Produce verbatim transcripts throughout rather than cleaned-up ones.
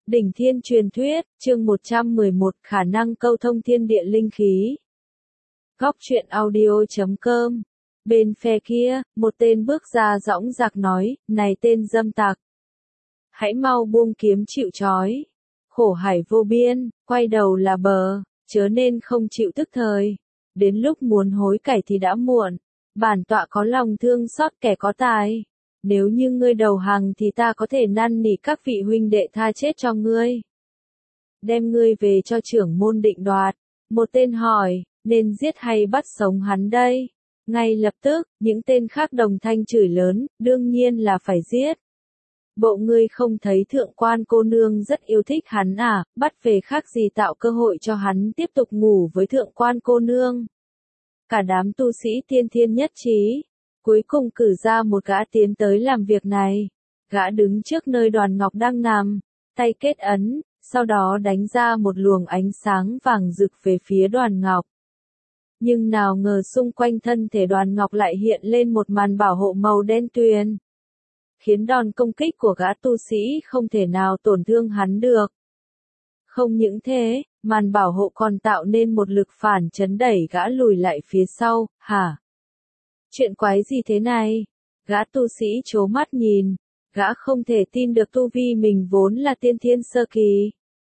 Đỉnh Thiên truyền thuyết, chương một trăm mười một, khả năng câu thông thiên địa linh khí. Góc truyện audio chấm com. Bên phe kia, một tên bước ra dõng dạc nói, này tên dâm tặc. Hãy mau buông kiếm chịu trói. Khổ hải vô biên, quay đầu là bờ, chớ nên không chịu tức thời. Đến lúc muốn hối cải thì đã muộn. Bản tọa có lòng thương xót kẻ có tài. Nếu như ngươi đầu hàng thì ta có thể năn nỉ các vị huynh đệ tha chết cho ngươi. Đem ngươi về cho trưởng môn định đoạt. Một tên hỏi, nên giết hay bắt sống hắn đây? Ngay lập tức, những tên khác đồng thanh chửi lớn, đương nhiên là phải giết. Bộ ngươi không thấy thượng quan cô nương rất yêu thích hắn à, bắt về khác gì tạo cơ hội cho hắn tiếp tục ngủ với thượng quan cô nương. Cả đám tu sĩ tiên thiên nhất trí. Cuối cùng cử ra một gã tiến tới làm việc này. Gã đứng trước nơi Đoàn Ngọc đang nằm, tay kết ấn, sau đó đánh ra một luồng ánh sáng vàng rực về phía Đoàn Ngọc. Nhưng nào ngờ xung quanh thân thể Đoàn Ngọc lại hiện lên một màn bảo hộ màu đen tuyền, khiến đòn công kích của gã tu sĩ không thể nào tổn thương hắn được. Không những thế, màn bảo hộ còn tạo nên một lực phản chấn đẩy gã lùi lại phía sau. Hả? Chuyện quái gì thế này? Gã tu sĩ trố mắt nhìn, gã không thể tin được tu vi mình vốn là tiên thiên sơ kỳ,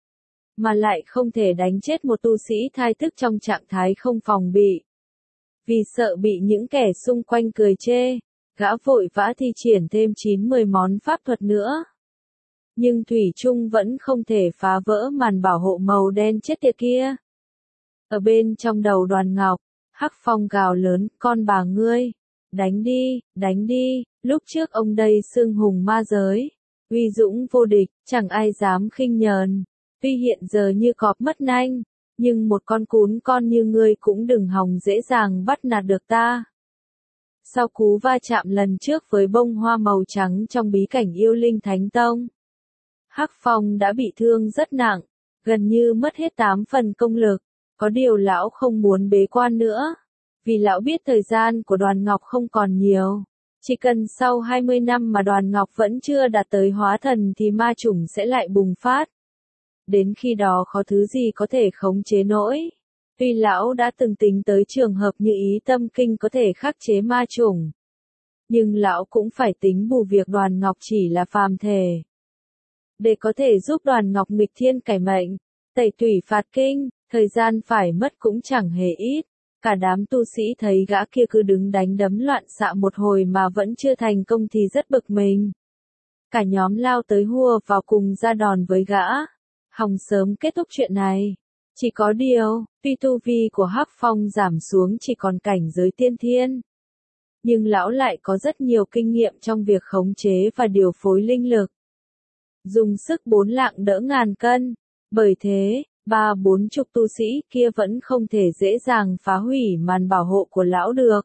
mà lại không thể đánh chết một tu sĩ thai thức trong trạng thái không phòng bị. Vì sợ bị những kẻ xung quanh cười chê, gã vội vã thi triển thêm chín mười món pháp thuật nữa. Nhưng thủy chung vẫn không thể phá vỡ màn bảo hộ màu đen chết tiệt kia. Ở bên trong đầu Đoàn Ngọc, Hắc Phong gào lớn, con bà ngươi, đánh đi, đánh đi, lúc trước ông đây xưng hùng ma giới, uy dũng vô địch, chẳng ai dám khinh nhờn, tuy hiện giờ như cọp mất nanh, nhưng một con cún con như ngươi cũng đừng hòng dễ dàng bắt nạt được ta. Sau cú va chạm lần trước với bông hoa màu trắng trong bí cảnh yêu linh thánh tông, Hắc Phong đã bị thương rất nặng, gần như mất hết tám phần công lực. Có điều lão không muốn bế quan nữa, vì lão biết thời gian của Đoàn Ngọc không còn nhiều. Chỉ cần sau hai mươi năm mà Đoàn Ngọc vẫn chưa đạt tới hóa thần thì ma chủng sẽ lại bùng phát. Đến khi đó khó thứ gì có thể khống chế nổi. Tuy lão đã từng tính tới trường hợp như ý tâm kinh có thể khắc chế ma chủng, nhưng lão cũng phải tính bù việc Đoàn Ngọc chỉ là phàm thể. Để có thể giúp Đoàn Ngọc nghịch thiên cải mệnh, tẩy tủy phạt kinh, thời gian phải mất cũng chẳng hề ít. Cả đám tu sĩ thấy gã kia cứ đứng đánh đấm loạn xạ một hồi mà vẫn chưa thành công thì rất bực mình. Cả nhóm lao tới hua vào cùng ra đòn với gã, hòng sớm kết thúc chuyện này. Chỉ có điều, tuy tu vi của Hắc Phong giảm xuống chỉ còn cảnh giới tiên thiên, nhưng lão lại có rất nhiều kinh nghiệm trong việc khống chế và điều phối linh lực. Dùng sức bốn lạng đỡ ngàn cân, bởi thế, ba bốn chục tu sĩ kia vẫn không thể dễ dàng phá hủy màn bảo hộ của lão được.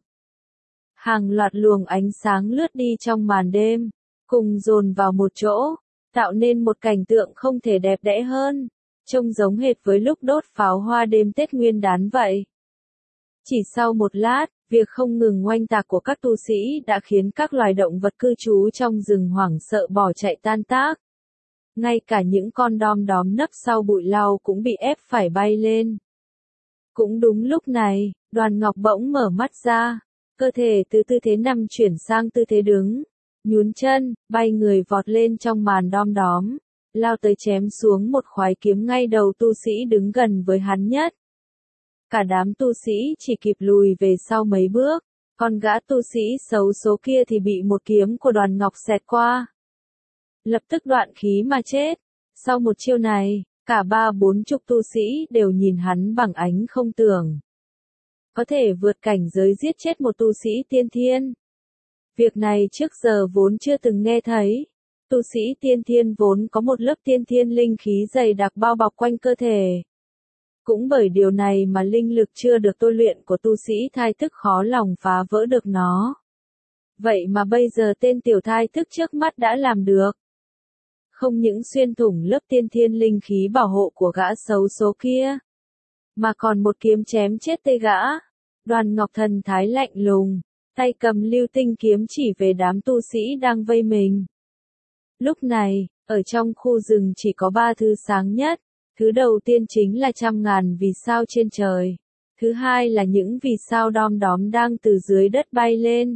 Hàng loạt luồng ánh sáng lướt đi trong màn đêm, cùng dồn vào một chỗ, tạo nên một cảnh tượng không thể đẹp đẽ hơn, trông giống hệt với lúc đốt pháo hoa đêm Tết Nguyên đán vậy. Chỉ sau một lát, việc không ngừng oanh tạc của các tu sĩ đã khiến các loài động vật cư trú trong rừng hoảng sợ bỏ chạy tan tác. Ngay cả những con đom đóm nấp sau bụi lau cũng bị ép phải bay lên. Cũng đúng lúc này, Đoàn Ngọc bỗng mở mắt ra, cơ thể từ tư thế nằm chuyển sang tư thế đứng, nhún chân, bay người vọt lên trong màn đom đóm, lao tới chém xuống một khoái kiếm ngay đầu tu sĩ đứng gần với hắn nhất. Cả đám tu sĩ chỉ kịp lùi về sau mấy bước, còn gã tu sĩ xấu số kia thì bị một kiếm của Đoàn Ngọc xẹt qua. Lập tức đoạn khí mà chết. Sau một chiêu này, cả ba bốn chục tu sĩ đều nhìn hắn bằng ánh không tưởng. Có thể vượt cảnh giới giết chết một tu sĩ tiên thiên. Việc này trước giờ vốn chưa từng nghe thấy. Tu sĩ tiên thiên vốn có một lớp tiên thiên linh khí dày đặc bao bọc quanh cơ thể. Cũng bởi điều này mà linh lực chưa được tôi luyện của tu sĩ thai thức khó lòng phá vỡ được nó. Vậy mà bây giờ tên tiểu thai thức trước mắt đã làm được. Không những xuyên thủng lớp tiên thiên linh khí bảo hộ của gã xấu số kia, mà còn một kiếm chém chết tê gã. Đoàn Ngọc thần thái lạnh lùng, tay cầm lưu tinh kiếm chỉ về đám tu sĩ đang vây mình. Lúc này, Ở trong khu rừng chỉ có ba thứ sáng nhất. Thứ đầu tiên chính là trăm ngàn vì sao trên trời. Thứ hai là những vì sao đom đóm đang từ dưới đất bay lên.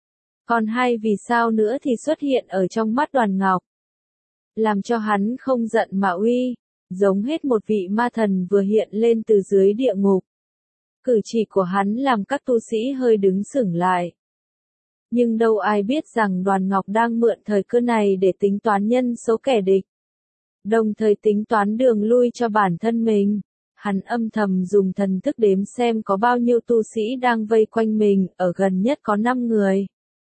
Còn hai vì sao nữa thì xuất hiện ở trong mắt Đoàn Ngọc. Làm cho hắn không giận mà uy, giống hết một vị ma thần vừa hiện lên từ dưới địa ngục. Cử chỉ của hắn làm các tu sĩ hơi đứng sững lại. Nhưng đâu ai biết rằng Đoàn Ngọc đang mượn thời cơ này để tính toán nhân số kẻ địch. Đồng thời tính toán đường lui cho bản thân mình. Hắn âm thầm dùng thần thức đếm xem có bao nhiêu tu sĩ đang vây quanh mình, ở gần nhất có năm người.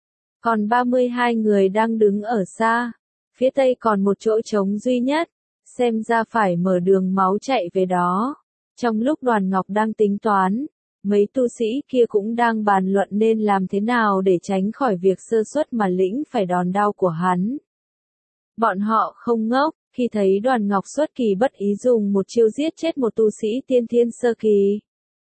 Còn ba mươi hai người đang đứng ở xa. Phía tây còn một chỗ trống duy nhất, xem ra phải mở đường máu chạy về đó. Trong lúc Đoàn Ngọc đang tính toán, mấy tu sĩ kia cũng đang bàn luận nên làm thế nào để tránh khỏi việc sơ suất mà lĩnh phải đòn đau của hắn. Bọn họ không ngốc, khi thấy Đoàn Ngọc xuất kỳ bất ý dùng một chiêu giết chết một tu sĩ tiên thiên sơ kỳ.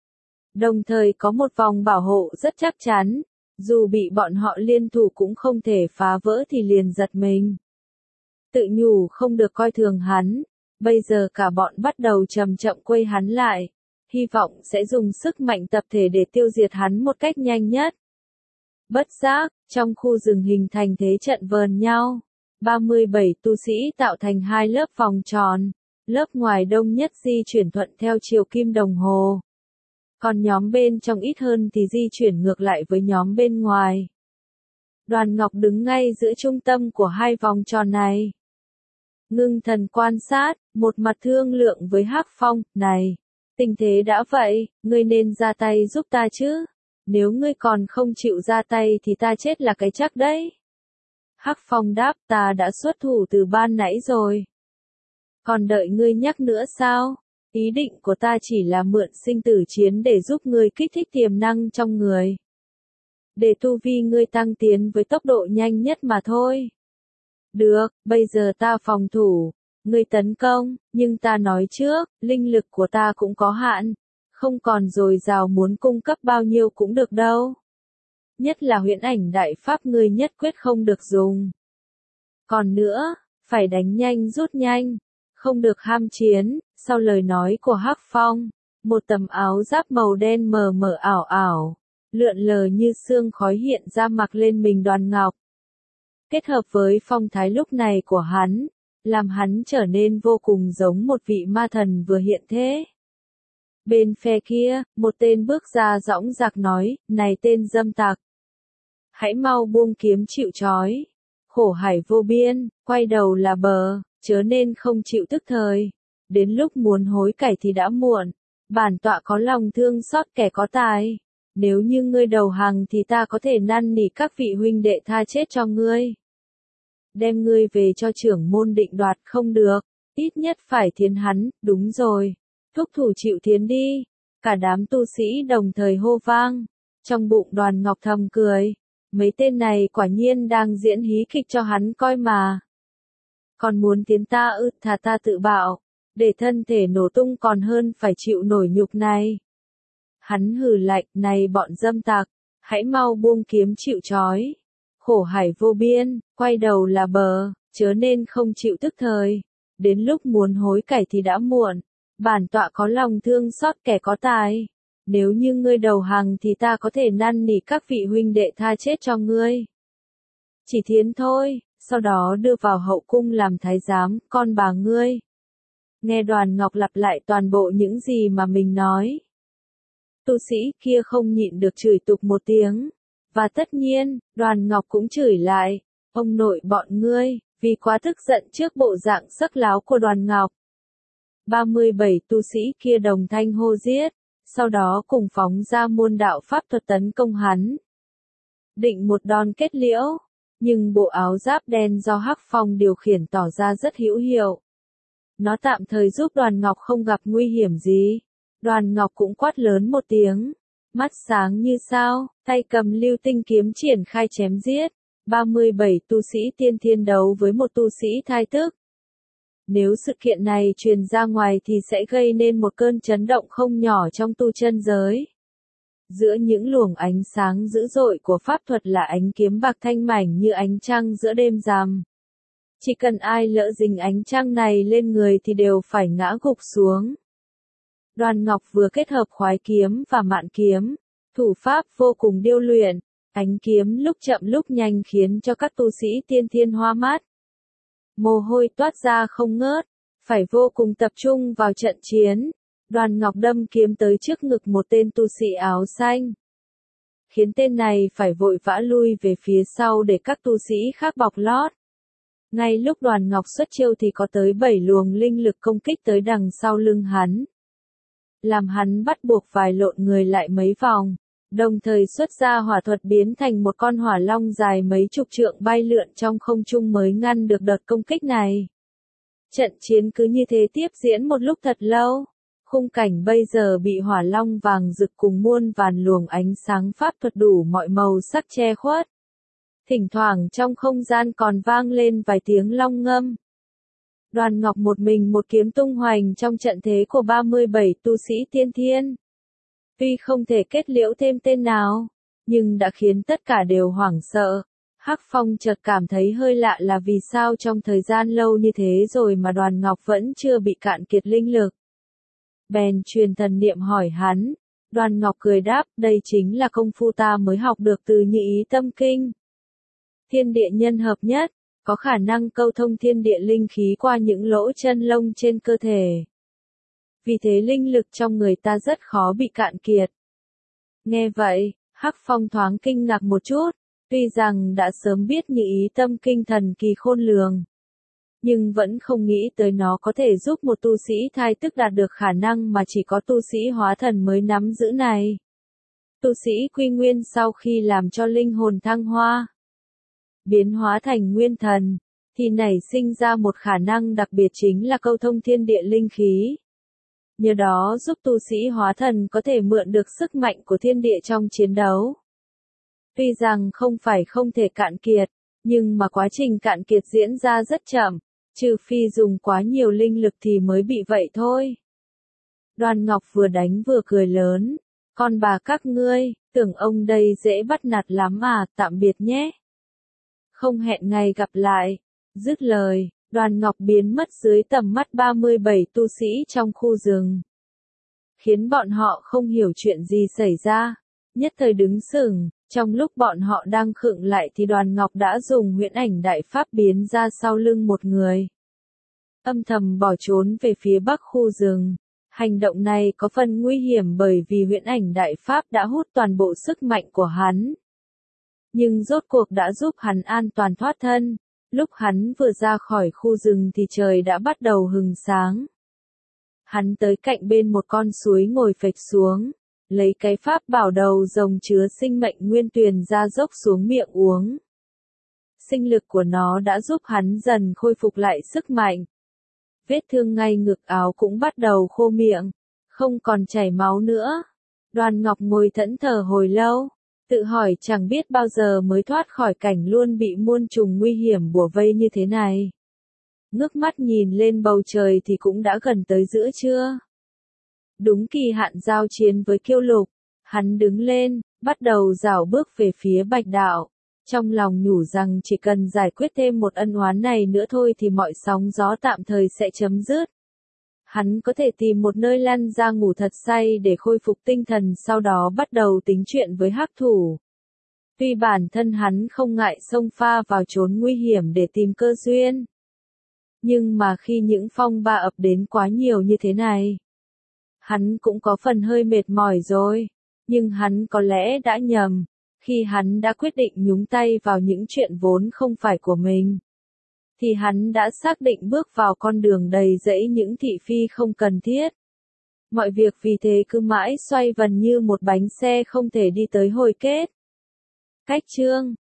Đồng thời có một vòng bảo hộ rất chắc chắn, dù bị bọn họ liên thủ cũng không thể phá vỡ thì liền giật mình. Tự nhủ không được coi thường hắn, bây giờ cả bọn bắt đầu chậm chậm quây hắn lại, hy vọng sẽ dùng sức mạnh tập thể để tiêu diệt hắn một cách nhanh nhất. Bất giác, trong khu rừng hình thành thế trận vờn nhau, ba mươi bảy tu sĩ tạo thành hai lớp vòng tròn, lớp ngoài đông nhất di chuyển thuận theo chiều kim đồng hồ. Còn nhóm bên trong ít hơn thì di chuyển ngược lại với nhóm bên ngoài. Đoàn Ngọc đứng ngay giữa trung tâm của hai vòng tròn này. Ngưng thần quan sát, một mặt thương lượng với Hắc Phong, này, tình thế đã vậy, ngươi nên ra tay giúp ta chứ, nếu ngươi còn không chịu ra tay thì ta chết là cái chắc đấy. Hắc Phong đáp, ta đã xuất thủ từ ban nãy rồi. Còn đợi ngươi nhắc nữa sao? Ý định của ta chỉ là mượn sinh tử chiến để giúp ngươi kích thích tiềm năng trong người. Để tu vi ngươi tăng tiến với tốc độ nhanh nhất mà thôi. Được, bây giờ ta phòng thủ, ngươi tấn công, nhưng ta nói trước, linh lực của ta cũng có hạn, không còn dồi dào muốn cung cấp bao nhiêu cũng được đâu. Nhất là huyễn ảnh đại pháp ngươi nhất quyết không được dùng. Còn nữa, phải đánh nhanh rút nhanh, không được ham chiến. Sau lời nói của Hắc Phong, một tấm áo giáp màu đen mờ mờ ảo ảo, lượn lờ như sương khói hiện ra mặc lên mình Đoàn Ngọc. Kết hợp với phong thái lúc này của hắn, làm hắn trở nên vô cùng giống một vị ma thần vừa hiện thế. Bên phe kia, một tên bước ra dõng dạc nói, này tên dâm tặc, hãy mau buông kiếm chịu trói, khổ hải vô biên, quay đầu là bờ, chớ nên không chịu tức thời. Đến lúc muốn hối cải thì đã muộn, bản tọa có lòng thương xót kẻ có tài. Nếu như ngươi đầu hàng thì ta có thể năn nỉ các vị huynh đệ tha chết cho ngươi. Đem ngươi về cho trưởng môn định đoạt không được, ít nhất phải thiến hắn, đúng rồi. Thúc thủ chịu thiến đi. Cả đám tu sĩ đồng thời hô vang. Trong bụng Đoàn Ngọc thầm cười. Mấy tên này quả nhiên đang diễn hí kịch cho hắn coi mà. Còn muốn tiến ta ư, thà ta tự bạo. Để thân thể nổ tung còn hơn phải chịu nổi nhục này. Hắn hừ lạnh, này bọn dâm tặc, hãy mau buông kiếm chịu trói. Khổ hải vô biên, quay đầu là bờ, chớ nên không chịu tức thời. Đến lúc muốn hối cải thì đã muộn. Bản tọa có lòng thương xót kẻ có tài. Nếu như ngươi đầu hàng thì ta có thể năn nỉ các vị huynh đệ tha chết cho ngươi. Chỉ thiến thôi, sau đó đưa vào hậu cung làm thái giám, con bà ngươi. Nghe Đoàn Ngọc lặp lại toàn bộ những gì mà mình nói. Tu sĩ kia không nhịn được chửi tục một tiếng. Và tất nhiên, Đoàn Ngọc cũng chửi lại. Ông nội bọn ngươi, vì quá tức giận trước bộ dạng sắc láo của Đoàn Ngọc. ba mươi bảy tu sĩ kia đồng thanh hô giết. Sau đó cùng phóng ra muôn đạo pháp thuật tấn công hắn. Định một đòn kết liễu. Nhưng bộ áo giáp đen do Hắc Phong điều khiển tỏ ra rất hữu hiệu. Nó tạm thời giúp Đoàn Ngọc không gặp nguy hiểm gì. Đoàn Ngọc cũng quát lớn một tiếng. Mắt sáng như sao, tay cầm lưu tinh kiếm triển khai chém giết. ba mươi bảy tu sĩ tiên thiên đấu với một tu sĩ thai tức. Nếu sự kiện này truyền ra ngoài thì sẽ gây nên một cơn chấn động không nhỏ trong tu chân giới. Giữa những luồng ánh sáng dữ dội của pháp thuật là ánh kiếm bạc thanh mảnh như ánh trăng giữa đêm rằm. Chỉ cần ai lỡ dính ánh trăng này lên người thì đều phải ngã gục xuống. Đoàn Ngọc vừa kết hợp khoái kiếm và mạn kiếm, thủ pháp vô cùng điêu luyện, ánh kiếm lúc chậm lúc nhanh khiến cho các tu sĩ tiên thiên hoa mắt. Mồ hôi toát ra không ngớt, phải vô cùng tập trung vào trận chiến. Đoàn Ngọc đâm kiếm tới trước ngực một tên tu sĩ áo xanh, khiến tên này phải vội vã lui về phía sau để các tu sĩ khác bọc lót. Ngay lúc Đoàn Ngọc xuất chiêu thì có tới bảy luồng linh lực công kích tới đằng sau lưng hắn, làm hắn bắt buộc phải lộn người lại mấy vòng, đồng thời xuất ra hỏa thuật biến thành một con hỏa long dài mấy chục trượng bay lượn trong không trung mới ngăn được đợt công kích này. Trận chiến cứ như thế tiếp diễn một lúc thật lâu. Khung cảnh bây giờ bị hỏa long vàng rực cùng muôn vàn luồng ánh sáng pháp thuật đủ mọi màu sắc che khuất. Thỉnh thoảng trong không gian còn vang lên vài tiếng long ngâm. Đoàn Ngọc một mình một kiếm tung hoành trong trận thế của ba mươi bảy tu sĩ tiên thiên. Tuy không thể kết liễu thêm tên nào, nhưng đã khiến tất cả đều hoảng sợ. Hắc Phong chợt cảm thấy hơi lạ là vì sao trong thời gian lâu như thế rồi mà Đoàn Ngọc vẫn chưa bị cạn kiệt linh lực. Bèn truyền thần niệm hỏi hắn. Đoàn Ngọc cười đáp, đây chính là công phu ta mới học được từ Nhị Ý Tâm Kinh. Thiên địa nhân hợp nhất, có khả năng câu thông thiên địa linh khí qua những lỗ chân lông trên cơ thể. Vì thế linh lực trong người ta rất khó bị cạn kiệt. Nghe vậy, Hắc Phong thoáng kinh ngạc một chút, tuy rằng đã sớm biết Nhị Ý Tâm Kinh thần kỳ khôn lường, nhưng vẫn không nghĩ tới nó có thể giúp một tu sĩ thai tức đạt được khả năng mà chỉ có tu sĩ hóa thần mới nắm giữ này. Tu sĩ quy nguyên sau khi làm cho linh hồn thăng hoa, biến hóa thành nguyên thần, thì nảy sinh ra một khả năng đặc biệt chính là câu thông thiên địa linh khí. Nhờ đó giúp tu sĩ hóa thần có thể mượn được sức mạnh của thiên địa trong chiến đấu. Tuy rằng không phải không thể cạn kiệt, nhưng mà quá trình cạn kiệt diễn ra rất chậm, trừ phi dùng quá nhiều linh lực thì mới bị vậy thôi. Đoàn Ngọc vừa đánh vừa cười lớn, con bà các ngươi, tưởng ông đây dễ bắt nạt lắm à, tạm biệt nhé. Không hẹn ngày gặp lại. Dứt lời, Đoàn Ngọc biến mất dưới tầm mắt ba mươi bảy tu sĩ trong khu rừng, khiến bọn họ không hiểu chuyện gì xảy ra, nhất thời đứng sững. Trong lúc bọn họ đang khựng lại thì Đoàn Ngọc đã dùng huyễn ảnh đại pháp biến ra sau lưng một người, âm thầm bỏ trốn về phía bắc khu rừng. Hành động này có phần nguy hiểm bởi vì huyễn ảnh đại pháp đã hút toàn bộ sức mạnh của hắn. Nhưng rốt cuộc đã giúp hắn an toàn thoát thân. Lúc hắn vừa ra khỏi khu rừng thì trời đã bắt đầu hừng sáng. Hắn tới cạnh bên một con suối ngồi phịch xuống, lấy cái pháp bảo đầu rồng chứa sinh mệnh nguyên tuyền ra dốc xuống miệng uống. Sinh lực của nó đã giúp hắn dần khôi phục lại sức mạnh. Vết thương ngay ngực áo cũng bắt đầu khô miệng, không còn chảy máu nữa. Đoàn Ngọc ngồi thẫn thờ hồi lâu, tự hỏi chẳng biết bao giờ mới thoát khỏi cảnh luôn bị muôn trùng nguy hiểm bủa vây như thế này. Ngước mắt nhìn lên bầu trời thì cũng đã gần tới giữa trưa. Đúng kỳ hạn giao chiến với Kiêu Lục, hắn đứng lên, bắt đầu rảo bước về phía Bạch Đạo. Trong lòng nhủ rằng chỉ cần giải quyết thêm một ân oán này nữa thôi thì mọi sóng gió tạm thời sẽ chấm dứt. Hắn có thể tìm một nơi lăn ra ngủ thật say để khôi phục tinh thần, sau đó bắt đầu tính chuyện với hắc thủ. Tuy bản thân hắn không ngại xông pha vào chốn nguy hiểm để tìm cơ duyên, nhưng mà khi những phong ba ập đến quá nhiều như thế này, hắn cũng có phần hơi mệt mỏi rồi. Nhưng hắn có lẽ đã nhầm khi hắn đã quyết định nhúng tay vào những chuyện vốn không phải của mình. Thì hắn đã xác định bước vào con đường đầy rẫy những thị phi không cần thiết. Mọi việc vì thế cứ mãi xoay vần như một bánh xe không thể đi tới hồi kết. Cách chương